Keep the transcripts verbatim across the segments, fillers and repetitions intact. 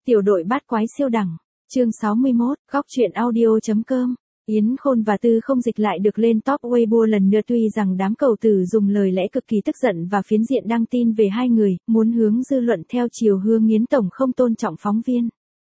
Tiểu đội bát quái siêu đẳng. Chương sáu mươi mốt, góc truyện audio.com. Yến Khôn và Tư Không Dịch lại được lên top Weibo lần nữa, tuy rằng đám cầu tử dùng lời lẽ cực kỳ tức giận và phiến diện đăng tin về hai người, muốn hướng dư luận theo chiều hướng Yến Tổng không tôn trọng phóng viên.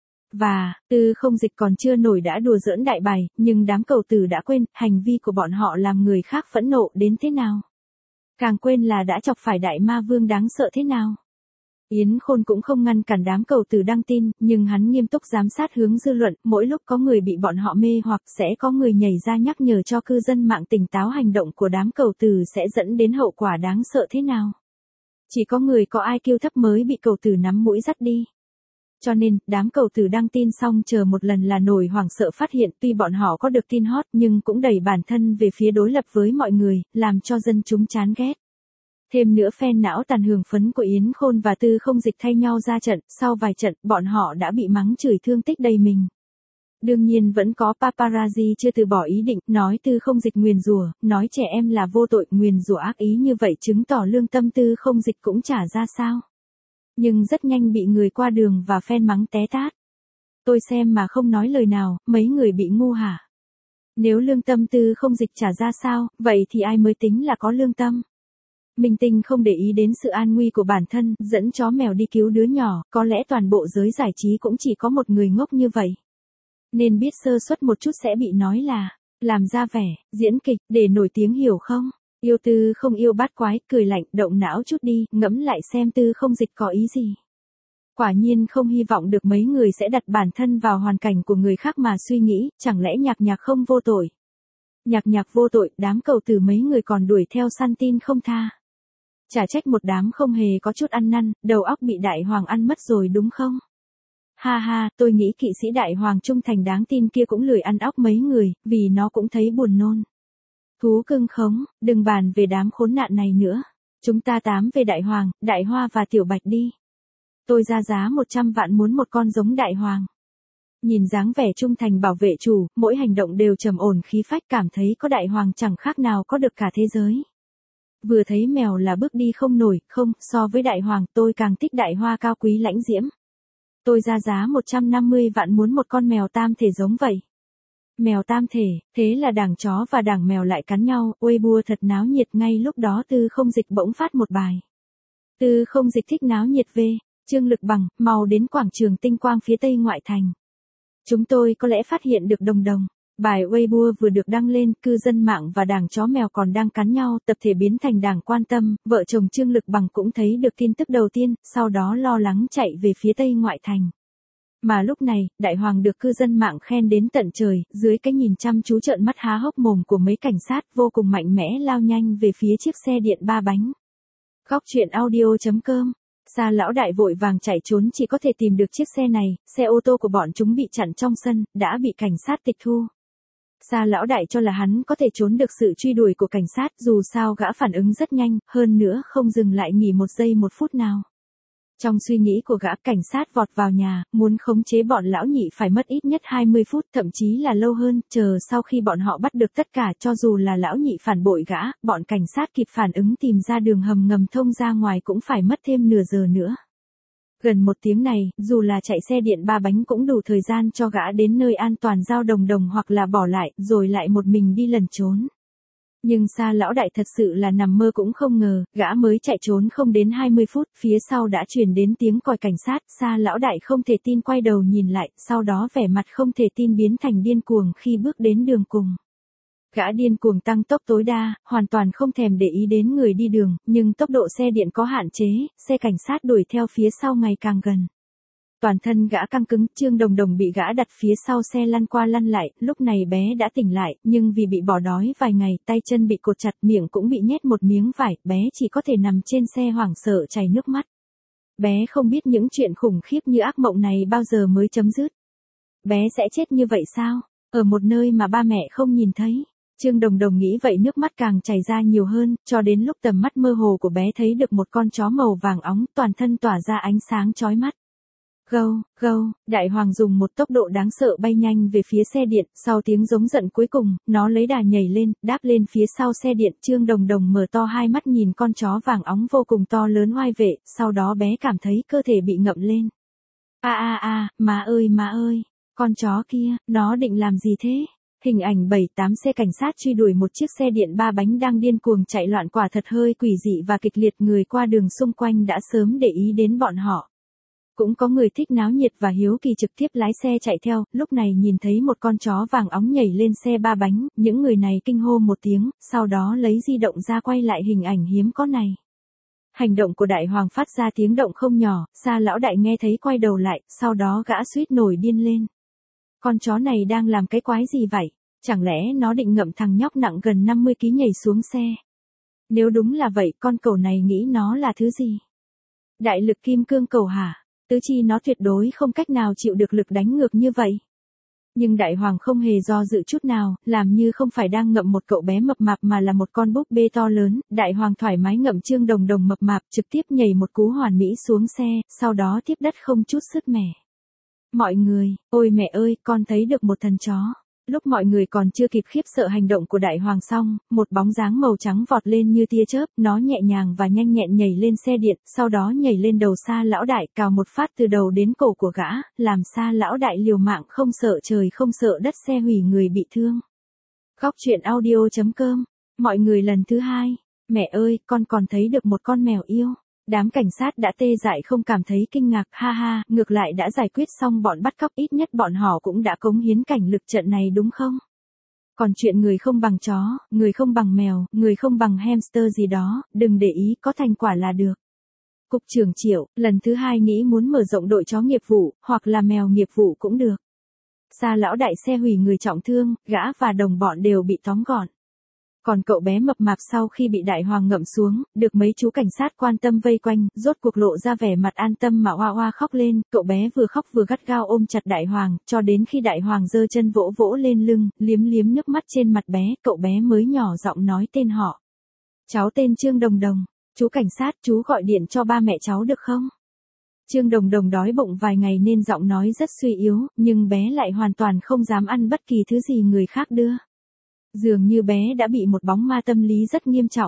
Và, Tư Không Dịch còn chưa nổi đã đùa giỡn đại bài, nhưng đám cầu tử đã quên, hành vi của bọn họ làm người khác phẫn nộ đến thế nào. Càng quên là đã chọc phải đại ma vương đáng sợ thế nào. Yến Khôn cũng không ngăn cản đám cầu tử đăng tin, nhưng hắn nghiêm túc giám sát hướng dư luận, mỗi lúc có người bị bọn họ mê hoặc sẽ có người nhảy ra nhắc nhở cho cư dân mạng tỉnh táo hành động của đám cầu tử sẽ dẫn đến hậu quả đáng sợ thế nào. Chỉ có người có i kiu thấp mới bị cầu tử nắm mũi dắt đi. Cho nên, đám cầu tử đăng tin xong chờ một lần là nổi hoảng sợ phát hiện tuy bọn họ có được tin hot nhưng cũng đẩy bản thân về phía đối lập với mọi người, làm cho dân chúng chán ghét. Thêm nữa fan não tàn hưởng phấn của Yến Khôn và Tư Không Dịch thay nhau ra trận, sau vài trận, bọn họ đã bị mắng chửi thương tích đầy mình. Đương nhiên vẫn có paparazzi chưa từ bỏ ý định, nói Tư Không Dịch nguyền rủa, nói trẻ em là vô tội, nguyền rủa ác ý như vậy chứng tỏ lương tâm Tư Không Dịch cũng chả ra sao. Nhưng rất nhanh bị người qua đường và fan mắng té tát. Tôi xem mà không nói lời nào, mấy người bị ngu hả? Nếu lương tâm Tư Không Dịch chả ra sao, vậy thì ai mới tính là có lương tâm? Minh tinh không để ý đến sự an nguy của bản thân, dẫn chó mèo đi cứu đứa nhỏ, có lẽ toàn bộ giới giải trí cũng chỉ có một người ngốc như vậy. Nên biết sơ suất một chút sẽ bị nói là, làm ra vẻ, diễn kịch, để nổi tiếng hiểu không? Yêu Tư không yêu bát quái, cười lạnh, động não chút đi, ngẫm lại xem Tư Không Dịch có ý gì. Quả nhiên không hy vọng được mấy người sẽ đặt bản thân vào hoàn cảnh của người khác mà suy nghĩ, chẳng lẽ Nhạc Nhạc không vô tội? Nhạc Nhạc vô tội, đám cầu tử mấy người còn đuổi theo săn tin không tha. Chả trách một đám không hề có chút ăn năn, đầu óc bị Đại Hoàng ăn mất rồi đúng không? Ha ha, tôi nghĩ kỵ sĩ Đại Hoàng trung thành đáng tin kia cũng lười ăn óc mấy người, vì nó cũng thấy buồn nôn. Thú cưng khống, đừng bàn về đám khốn nạn này nữa. Chúng ta tám về Đại Hoàng, Đại Hoa và Tiểu Bạch đi. Tôi ra giá một trăm vạn muốn một con giống Đại Hoàng. Nhìn dáng vẻ trung thành bảo vệ chủ, mỗi hành động đều trầm ổn khí phách, cảm thấy có Đại Hoàng chẳng khác nào có được cả thế giới. Vừa thấy mèo là bước đi không nổi, không, so với Đại Hoàng tôi càng thích Đại Hoa cao quý lãnh diễm. Tôi ra giá một trăm năm mươi vạn muốn một con mèo tam thể giống vậy. Mèo tam thể, thế là đảng chó và đảng mèo lại cắn nhau, Weibo thật náo nhiệt, ngay lúc đó Tư Không Dịch bỗng phát một bài. Tư Không Dịch thích náo nhiệt về, Trương Lực Bằng, mau đến quảng trường Tinh Quang phía tây ngoại thành. Chúng tôi có lẽ phát hiện được đồng đồng. Bài Weibo vừa được đăng lên, cư dân mạng và đảng chó mèo còn đang cắn nhau, tập thể biến thành đảng quan tâm, vợ chồng Trương Lực Bằng cũng thấy được tin tức đầu tiên, sau đó lo lắng chạy về phía tây ngoại thành. Mà lúc này, Đại Hoàng được cư dân mạng khen đến tận trời, dưới cái nhìn chăm chú trợn mắt há hốc mồm của mấy cảnh sát, vô cùng mạnh mẽ lao nhanh về phía chiếc xe điện ba bánh. Góc truyện audio.com. Sa lão đại vội vàng chạy trốn, chỉ có thể tìm được chiếc xe này, xe ô tô của bọn chúng bị chặn trong sân, đã bị cảnh sát tịch thu. Sa lão đại cho là hắn có thể trốn được sự truy đuổi của cảnh sát, dù sao gã phản ứng rất nhanh, hơn nữa không dừng lại nghỉ một giây một phút nào. Trong suy nghĩ của gã, cảnh sát vọt vào nhà, muốn khống chế bọn lão nhị phải mất ít nhất hai mươi phút, thậm chí là lâu hơn, chờ sau khi bọn họ bắt được tất cả, cho dù là lão nhị phản bội gã, bọn cảnh sát kịp phản ứng tìm ra đường hầm ngầm thông ra ngoài cũng phải mất thêm nửa giờ nữa. Gần một tiếng này, dù là chạy xe điện ba bánh cũng đủ thời gian cho gã đến nơi an toàn giao đồng đồng hoặc là bỏ lại, rồi lại một mình đi lẩn trốn. Nhưng Sa lão đại thật sự là nằm mơ cũng không ngờ, gã mới chạy trốn không đến hai mươi phút, phía sau đã truyền đến tiếng còi cảnh sát, Sa lão đại không thể tin quay đầu nhìn lại, sau đó vẻ mặt không thể tin biến thành điên cuồng khi bước đến đường cùng. Gã điên cuồng tăng tốc tối đa, hoàn toàn không thèm để ý đến người đi đường, nhưng tốc độ xe điện có hạn chế, xe cảnh sát đuổi theo phía sau ngày càng gần. Toàn thân gã căng cứng, Trương Đồng Đồng bị gã đặt phía sau xe lăn qua lăn lại, lúc này bé đã tỉnh lại, nhưng vì bị bỏ đói vài ngày, tay chân bị cột chặt, miệng cũng bị nhét một miếng vải, bé chỉ có thể nằm trên xe hoảng sợ chảy nước mắt. Bé không biết những chuyện khủng khiếp như ác mộng này bao giờ mới chấm dứt. Bé sẽ chết như vậy sao? Ở một nơi mà ba mẹ không nhìn thấy. Trương Đồng Đồng nghĩ vậy nước mắt càng chảy ra nhiều hơn, cho đến lúc tầm mắt mơ hồ của bé thấy được một con chó màu vàng óng, toàn thân tỏa ra ánh sáng chói mắt. Gâu, gâu, Đại Hoàng dùng một tốc độ đáng sợ bay nhanh về phía xe điện, sau tiếng giống giận cuối cùng, nó lấy đà nhảy lên, đáp lên phía sau xe điện, Trương Đồng Đồng mở to hai mắt nhìn con chó vàng óng vô cùng to lớn oai vệ, sau đó bé cảm thấy cơ thể bị ngậm lên. A a a, má ơi má ơi, con chó kia, nó định làm gì thế? Hình ảnh bảy tám xe cảnh sát truy đuổi một chiếc xe điện ba bánh đang điên cuồng chạy loạn quả thật hơi quỷ dị và kịch liệt, người qua đường xung quanh đã sớm để ý đến bọn họ. Cũng có người thích náo nhiệt và hiếu kỳ trực tiếp lái xe chạy theo, lúc này nhìn thấy một con chó vàng óng nhảy lên xe ba bánh, những người này kinh hô một tiếng, sau đó lấy di động ra quay lại hình ảnh hiếm có này. Hành động của đại hoàng phát ra tiếng động không nhỏ, Sa lão đại nghe thấy quay đầu lại, sau đó gã suýt nổi điên lên. Con chó này đang làm cái quái gì vậy? Chẳng lẽ nó định ngậm thằng nhóc nặng gần năm mươi ki lô gam nhảy xuống xe? Nếu đúng là vậy, con cẩu này nghĩ nó là thứ gì? Đại lực kim cương cẩu hả? Tứ chi nó tuyệt đối không cách nào chịu được lực đánh ngược như vậy. Nhưng đại hoàng không hề do dự chút nào, làm như không phải đang ngậm một cậu bé mập mạp mà là một con búp bê to lớn, đại hoàng thoải mái ngậm Trương Đồng Đồng mập mạp, trực tiếp nhảy một cú hoàn mỹ xuống xe, sau đó tiếp đất không chút sứt mẻ. Mọi người, ôi mẹ ơi, con thấy được một thần chó. Lúc mọi người còn chưa kịp khiếp sợ hành động của đại hoàng xong, một bóng dáng màu trắng vọt lên như tia chớp, nó nhẹ nhàng và nhanh nhẹn nhảy lên xe điện, sau đó nhảy lên đầu Sa lão đại, cào một phát từ đầu đến cổ của gã, làm Sa lão đại liều mạng không sợ trời không sợ đất, xe hủy người bị thương. Góc truyện audio chấm com. Mọi người lần thứ hai, mẹ ơi, con còn thấy được một con mèo yêu. Đám cảnh sát đã tê dại không cảm thấy kinh ngạc, ha ha, ngược lại đã giải quyết xong bọn bắt cóc, ít nhất bọn họ cũng đã cống hiến cảnh lực trận này đúng không? Còn chuyện người không bằng chó, người không bằng mèo, người không bằng hamster gì đó, đừng để ý, có thành quả là được. Cục trưởng Triệu, lần thứ hai nghĩ muốn mở rộng đội chó nghiệp vụ, hoặc là mèo nghiệp vụ cũng được. Sa lão đại xe hủy người trọng thương, gã và đồng bọn đều bị tóm gọn. Còn cậu bé mập mạp sau khi bị đại hoàng ngậm xuống, được mấy chú cảnh sát quan tâm vây quanh, rốt cuộc lộ ra vẻ mặt an tâm mà oa oa khóc lên, cậu bé vừa khóc vừa gắt gao ôm chặt đại hoàng, cho đến khi đại hoàng giơ chân vỗ vỗ lên lưng, liếm liếm nước mắt trên mặt bé, cậu bé mới nhỏ giọng nói tên họ. Cháu tên Trương Đồng Đồng, chú cảnh sát, chú gọi điện cho ba mẹ cháu được không? Trương Đồng Đồng đói bụng vài ngày nên giọng nói rất suy yếu, nhưng bé lại hoàn toàn không dám ăn bất kỳ thứ gì người khác đưa. Dường như bé đã bị một bóng ma tâm lý rất nghiêm trọng.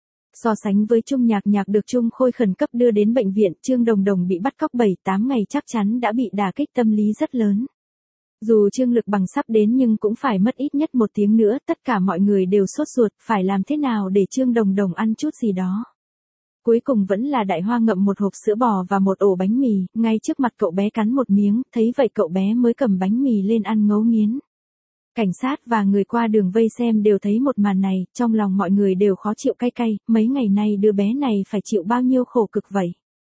So sánh với Trung Nhạc Nhạc được Trung Khôi khẩn cấp đưa đến bệnh viện, Trương Đồng Đồng bị bắt cóc bảy tám ngày chắc chắn đã bị đả kích tâm lý rất lớn. Dù Trương Lực Bằng sắp đến nhưng cũng phải mất ít nhất một tiếng nữa, tất cả mọi người đều sốt ruột, phải làm thế nào để Trương Đồng Đồng ăn chút gì đó. Cuối cùng vẫn là đại hoa ngậm một hộp sữa bò và một ổ bánh mì, ngay trước mặt cậu bé cắn một miếng, thấy vậy cậu bé mới cầm bánh mì lên ăn ngấu nghiến. Cảnh sát và người qua đường vây xem đều thấy một màn này, trong lòng mọi người đều khó chịu cay cay, mấy ngày nay đứa bé này phải chịu bao nhiêu khổ cực vậy.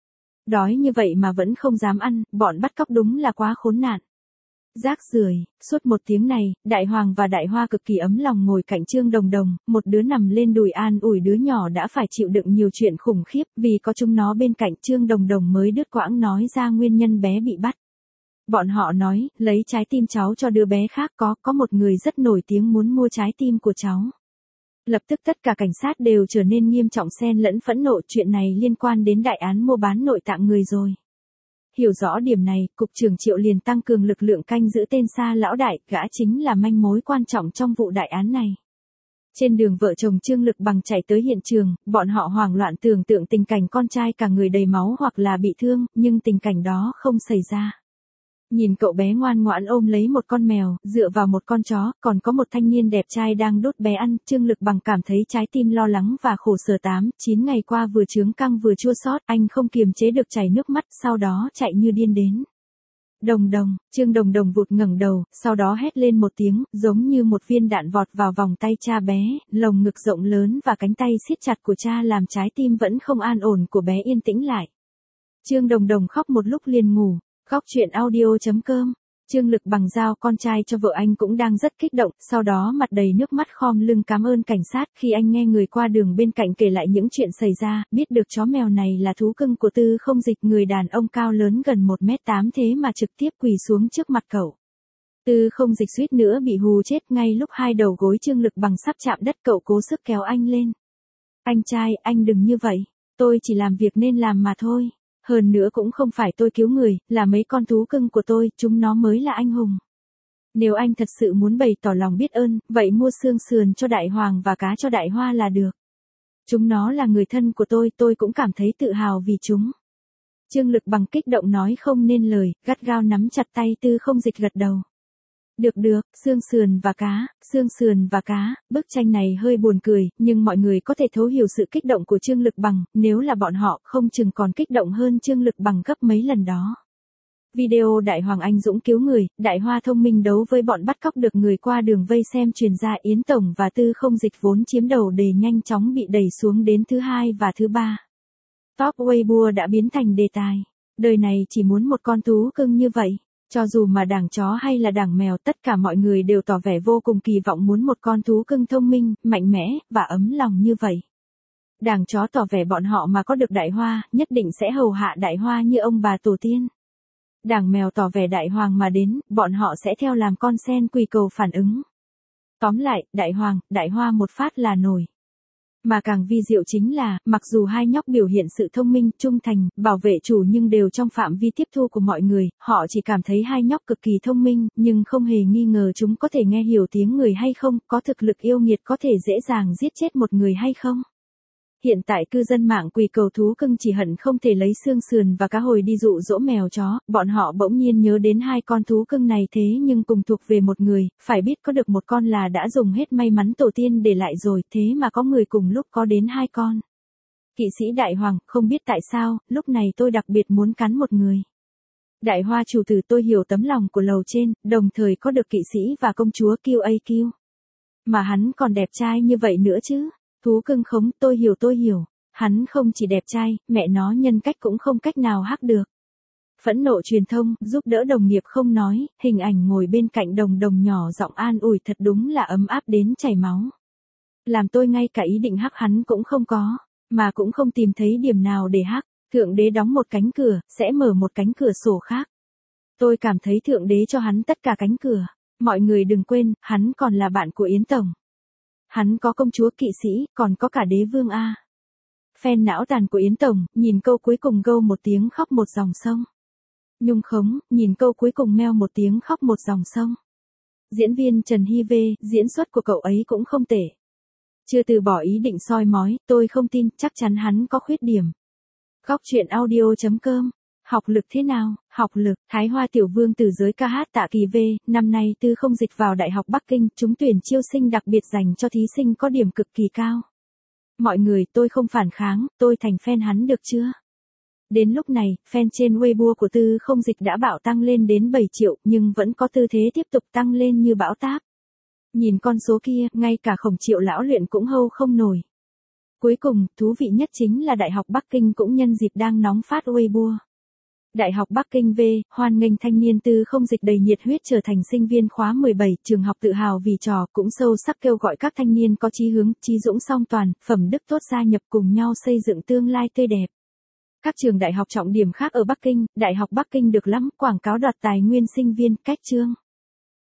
Đói như vậy mà vẫn không dám ăn, bọn bắt cóc đúng là quá khốn nạn. Rác rưởi, suốt một tiếng này, Đại Hoàng và Đại Hoa cực kỳ ấm lòng ngồi cạnh Trương Đồng Đồng, một đứa nằm lên đùi an ủi đứa nhỏ đã phải chịu đựng nhiều chuyện khủng khiếp, vì có chúng nó bên cạnh Trương Đồng Đồng mới đứt quãng nói ra nguyên nhân bé bị bắt. Bọn họ nói, lấy trái tim cháu cho đứa bé khác, có, có một người rất nổi tiếng muốn mua trái tim của cháu. Lập tức tất cả cảnh sát đều trở nên nghiêm trọng xen lẫn phẫn nộ, chuyện này liên quan đến đại án mua bán nội tạng người rồi. Hiểu rõ điểm này, Cục trưởng Triệu liền tăng cường lực lượng canh giữ tên Sa lão đại, gã chính là manh mối quan trọng trong vụ đại án này. Trên đường vợ chồng Trương Lực Bằng chạy tới hiện trường, bọn họ hoảng loạn tưởng tượng tình cảnh con trai cả người đầy máu hoặc là bị thương, nhưng tình cảnh đó không xảy ra. Nhìn cậu bé ngoan ngoãn ôm lấy một con mèo, dựa vào một con chó, còn có một thanh niên đẹp trai đang đút bé ăn, Trương Lực Bằng cảm thấy trái tim lo lắng và khổ sở. Tám, chín ngày qua vừa chướng căng vừa chua xót, anh không kiềm chế được chảy nước mắt, sau đó chạy như điên đến. Đồng Đồng, Trương Đồng Đồng vụt ngẩng đầu, sau đó hét lên một tiếng, giống như một viên đạn vọt vào vòng tay cha bé, lồng ngực rộng lớn và cánh tay siết chặt của cha làm trái tim vẫn không an ổn của bé yên tĩnh lại. Trương Đồng Đồng khóc một lúc liền ngủ. Góc truyện audio chấm com. Trương Lực Bằng giao con trai cho vợ anh cũng đang rất kích động, sau đó mặt đầy nước mắt khom lưng cảm ơn cảnh sát khi anh nghe người qua đường bên cạnh kể lại những chuyện xảy ra, biết được chó mèo này là thú cưng của Tư Không Dịch, người đàn ông cao lớn gần một mét tám thế mà trực tiếp quỳ xuống trước mặt cậu. Tư Không Dịch suýt nữa bị hù chết, ngay lúc hai đầu gối Trương Lực Bằng sắp chạm đất cậu cố sức kéo anh lên. Anh trai, anh đừng như vậy, tôi chỉ làm việc nên làm mà thôi. Hơn nữa cũng không phải tôi cứu người, là mấy con thú cưng của tôi, chúng nó mới là anh hùng. Nếu anh thật sự muốn bày tỏ lòng biết ơn, vậy mua xương sườn cho Đại Hoàng và cá cho Đại Hoa là được. Chúng nó là người thân của tôi, tôi cũng cảm thấy tự hào vì chúng. Trương Lực Bằng kích động nói không nên lời, gắt gao nắm chặt tay Tư Không Dịch gật đầu. Được được, xương sườn và cá, xương sườn và cá, bức tranh này hơi buồn cười, nhưng mọi người có thể thấu hiểu sự kích động của Trương Lực Bằng, nếu là bọn họ không chừng còn kích động hơn Trương Lực Bằng gấp mấy lần đó. Video Đại Hoàng Anh Dũng cứu người, Đại Hoa thông minh đấu với bọn bắt cóc được người qua đường vây xem truyền ra Yến Tổng và Tư Không Dịch vốn chiếm đầu đề nhanh chóng bị đẩy xuống đến thứ hai và thứ ba. Top Weibo đã biến thành đề tài. Đời này chỉ muốn một con thú cưng như vậy. Cho dù mà đảng chó hay là đảng mèo, tất cả mọi người đều tỏ vẻ vô cùng kỳ vọng muốn một con thú cưng thông minh, mạnh mẽ, và ấm lòng như vậy. Đảng chó tỏ vẻ bọn họ mà có được Đại Hoa, nhất định sẽ hầu hạ Đại Hoa như ông bà tổ tiên. Đảng mèo tỏ vẻ Đại Hoàng mà đến, bọn họ sẽ theo làm con sen quỳ cầu phản ứng. Tóm lại, Đại Hoàng, Đại Hoa một phát là nổi. Mà càng vi diệu chính là, mặc dù hai nhóc biểu hiện sự thông minh, trung thành, bảo vệ chủ nhưng đều trong phạm vi tiếp thu của mọi người, họ chỉ cảm thấy hai nhóc cực kỳ thông minh, nhưng không hề nghi ngờ chúng có thể nghe hiểu tiếng người hay không, có thực lực yêu nghiệt có thể dễ dàng giết chết một người hay không. Hiện tại cư dân mạng quỳ cầu thú cưng chỉ hận không thể lấy xương sườn và cá hồi đi dụ dỗ mèo chó, bọn họ bỗng nhiên nhớ đến hai con thú cưng này thế nhưng cùng thuộc về một người, phải biết có được một con là đã dùng hết may mắn tổ tiên để lại rồi, thế mà có người cùng lúc có đến hai con. Kỵ sĩ Đại Hoàng, không biết tại sao, lúc này tôi đặc biệt muốn cắn một người. Đại Hoa chủ tử, tôi hiểu tấm lòng của lầu trên, đồng thời có được kỵ sĩ và công chúa Kiêu A Kiêu. Mà hắn còn đẹp trai như vậy nữa chứ. Thú cưng khống, tôi hiểu tôi hiểu. Hắn không chỉ đẹp trai, mẹ nó nhân cách cũng không cách nào hắc được. Phẫn nộ truyền thông, giúp đỡ đồng nghiệp không nói, hình ảnh ngồi bên cạnh đồng đồng nhỏ giọng an ủi thật đúng là ấm áp đến chảy máu. Làm tôi ngay cả ý định hắc hắn cũng không có, mà cũng không tìm thấy điểm nào để hắc. Thượng đế đóng một cánh cửa, sẽ mở một cánh cửa sổ khác. Tôi cảm thấy thượng đế cho hắn tất cả cánh cửa. Mọi người đừng quên, hắn còn là bạn của Yến Tổng. Hắn có công chúa kỵ sĩ, còn có cả đế vương A. Fan não tàn của Yến Tổng, nhìn câu cuối cùng gâu một tiếng khóc một dòng sông. Nhung khống, nhìn câu cuối cùng meo một tiếng khóc một dòng sông. Diễn viên Trần Hy Vê, diễn xuất của cậu ấy cũng không tệ. Chưa từ bỏ ý định soi mói, tôi không tin, chắc chắn hắn có khuyết điểm. Góc truyện audio chấm com. Học lực thế nào? Học lực, Thái Hoa tiểu vương từ giới ca hát Tạ Kỳ V, năm nay Tư Không Dịch vào Đại học Bắc Kinh, trúng tuyển chiêu sinh đặc biệt dành cho thí sinh có điểm cực kỳ cao. Mọi người, tôi không phản kháng, tôi thành fan hắn được chưa? Đến lúc này, fan trên Weibo của Tư Không Dịch đã bạo tăng lên đến bảy triệu, nhưng vẫn có tư thế tiếp tục tăng lên như bão táp. Nhìn con số kia, ngay cả Khổng Triệu lão luyện cũng hâu không nổi. Cuối cùng, thú vị nhất chính là Đại học Bắc Kinh cũng nhân dịp đang nóng phát Weibo. Đại học Bắc Kinh V, hoan nghênh thanh niên Tư Không Dịch đầy nhiệt huyết trở thành sinh viên khóa mười bảy, trường học tự hào vì trò, cũng sâu sắc kêu gọi các thanh niên có chí hướng, chí dũng song toàn, phẩm đức tốt gia nhập cùng nhau xây dựng tương lai tươi đẹp. Các trường đại học trọng điểm khác ở Bắc Kinh, Đại học Bắc Kinh được lắm, quảng cáo đoạt tài nguyên sinh viên, cách chương.